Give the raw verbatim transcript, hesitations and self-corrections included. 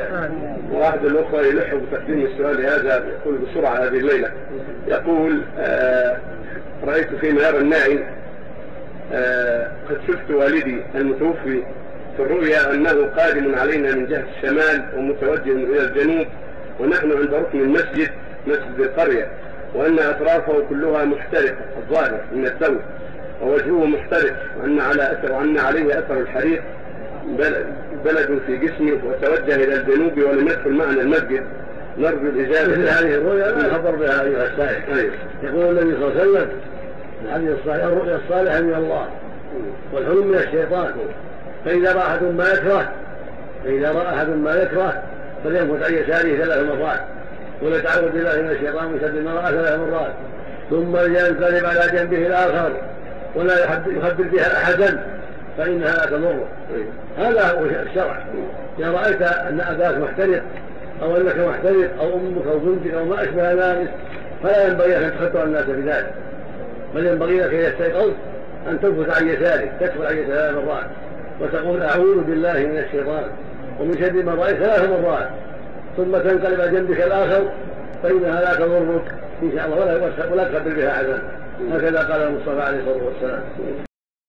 واحد الأخوة يلح بتقديم السؤال هذا، يقول بسرعة هذه الليلة. يقول آه رأيت في منار الناعي آه قد شفت والدي المتوفي في الرؤيا أنه قادم علينا من جهة الشمال ومتوجه إلى الجنوب، ونحن عند ركن المسجد مسجد القرية، وأن أطرافه كلها محترقة الظاهر من الثوب، ووجهه محترق، وأن على أثر وأن عليه أثر الحريق بلد في جسمه، وتوجه إلى الجنوب ولم يدخل معنا المسجد. نرجو الإجابة. مثل هذه الرؤيا لا خبر بها أيها السائل. يقول النبي صلى الله عليه وسلم الحديث الصحيح: الرؤيا الصالحة من الله والحلم من الشيطان، فإذا رأى أحد ما يكره فإذا رأى أحد ما يكره فلينفث عن يساره ثلاث مرات، وليتعوذ بالله من الشيطان من شر ما رأى ثلاث مرات، ثم ينقلب على جنبه الآخر ولا يخبر بها أحدا فإنها لا تضره. هذا هو الشرع. إذا رأيت أن أباك محترق أو أنك محترق أو أمك أو بنتك أو ما أشبه ذلك فلا ينبغي أن تخطر الناس بذلك، بل ينبغي لك إذا استيقظت أن تنفث عن يسارك، تدخل عن يسارك ثلاث مرات وتقول: أعوذ بالله من الشيطان ومن شر ما رأيت ثلاث مرات، ثم تنقلب على جنبك الآخر فإنها لا تضرك إن شاء الله ولا تخبر بها أحدا. هكذا قال المصطفى عليه الصلاة والسلام.